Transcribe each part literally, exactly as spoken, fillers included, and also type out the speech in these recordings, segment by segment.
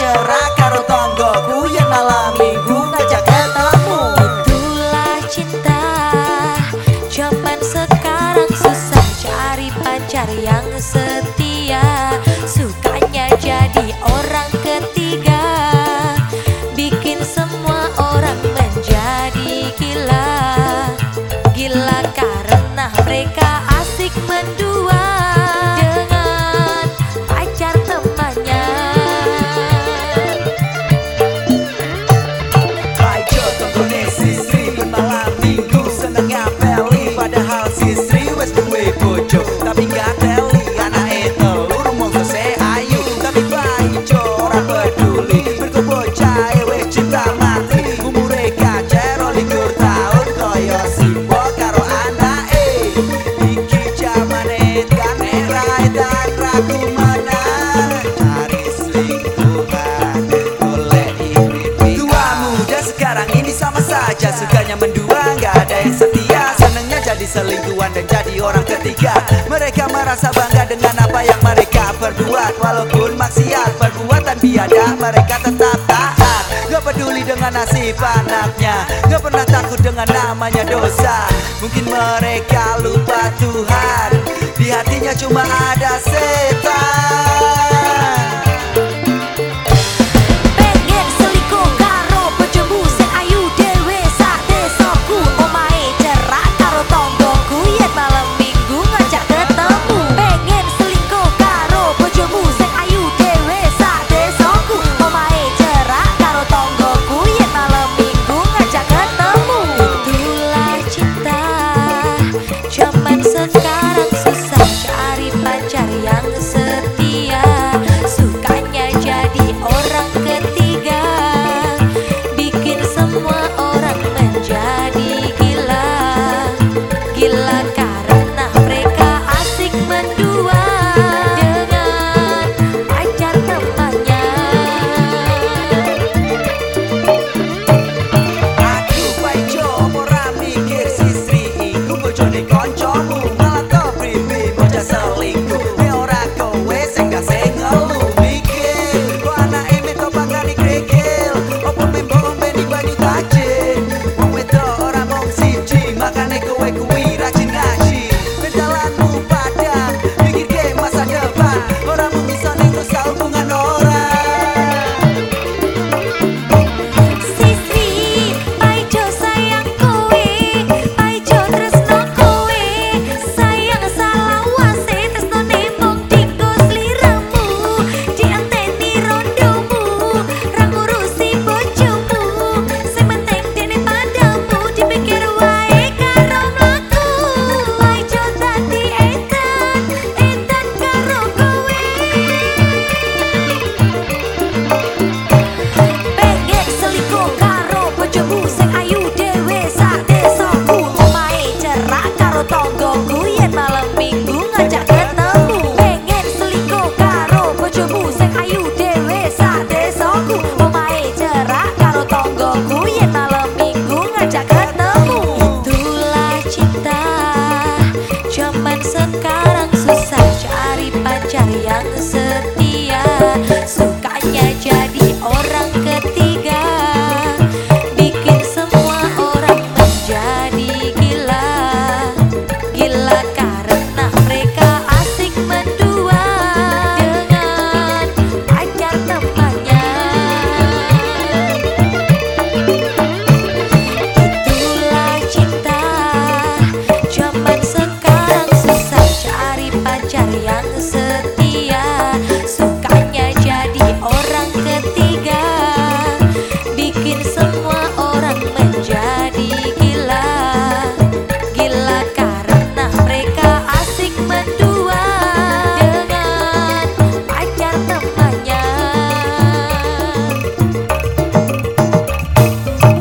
cerak karo tonggoku yen malam minggu ngajak ketemu. Itulah cinta. Zaman sekarang susah cari pacar yang setia. Sukanya jadi orang ketiga, bikin semua orang menjadi gila. Gila karena mereka asik mendua dengan pacar temannya. Paijo tonggone sisri ben malam minggu seneng ngapeli, padahal sisri wes duwe bojo tapi gak teli. Anake telur mung sese ayu tapi Paijo ora peduli, mergo bocahe wes cinta mati. Umure kacero likur taun koyo Simbo karo anake. Iki jamane kan era dan ragu menar cari selingkuhan golek irit. Tua muda sekarang ini sama saja, sukanya mendua nggak ada yang setia. Senengnya jadi selingkuhan dan jadi orang ketiga. Mereka merasa bangga dengan apa yang mereka perbuat, walaupun maksiat perbuatan biadab mereka tetap taat. Gak peduli dengan nasib anaknya, gak pernah takut dengan namanya dosa. Mungkin mereka lupa Tuhan, di hatinya cuma ada setan. Pengen selingkuh karo bojomu sing ayu dhewe sak desaku. Omahe cerak karo tonggoku yen malam minggu ngajak ketemu. Pengen selingkuh karo bojomu sing ayu dhewe sak desaku. Omahe cerak karo tonggoku yen malam minggu ngajak ketemu. Itulah cinta. Zaman sekarang susah cari pacar yang setia. Sukanya jadi orang ketiga, bikin semua orang menjadi gila. Gila karena mereka asik mendua dengan pacar temannya. Aduh Paijo ora mikir sisri iku bojone kancamu, malah kepriwe bocah selingkuh. Me ora kowe sing gak sing ngelu mikir, kok anake meto pangane krekil, opo membo ombeni banyu tajin. Wong wedok ora mung siji, makane kowe kuwi rajin ngaji. Mendalanmu padang, mikirke masa depan, ora mung bisa ngrusak hubungan orang. Sisri, Paijo sayang kowe, Paijo tresno kowe. Sayang salawase tresnone mung dinggo sliramu. Dianteni rondomu, ra ngurusi bojomu. Sing penting dene padamu, dipikir wae karo mlaku. Paijo dadi edan, edan karo kowe. Pengen selingkuh karo bojomu sing ayu dhewe sak desaku. Omahe cerak karo tonggoku yen malam minggu ngajak ketemu. Pengen selingkuh karo bojomu sing ayu dhewe sak desaku. Omahe cerak karo tonggoku yen malam minggu ngajak ketemu. Itulah cinta. Zaman sekarang susah cari pacar yang setia. Sukanya jadi orang ketiga, bikin semua orang menjadi gila. Gila karena mereka asik mendua dengan pacar temannya. Itulah cinta. Zaman sekarang susah cari pacar yang setia. Sukanya jadi orang ketiga, bikin semua orang menjadi gila. Gila karena mereka asik mendua dengan pacar temannya.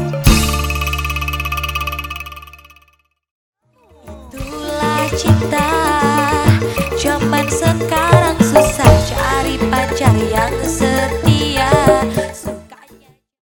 Itulah cinta.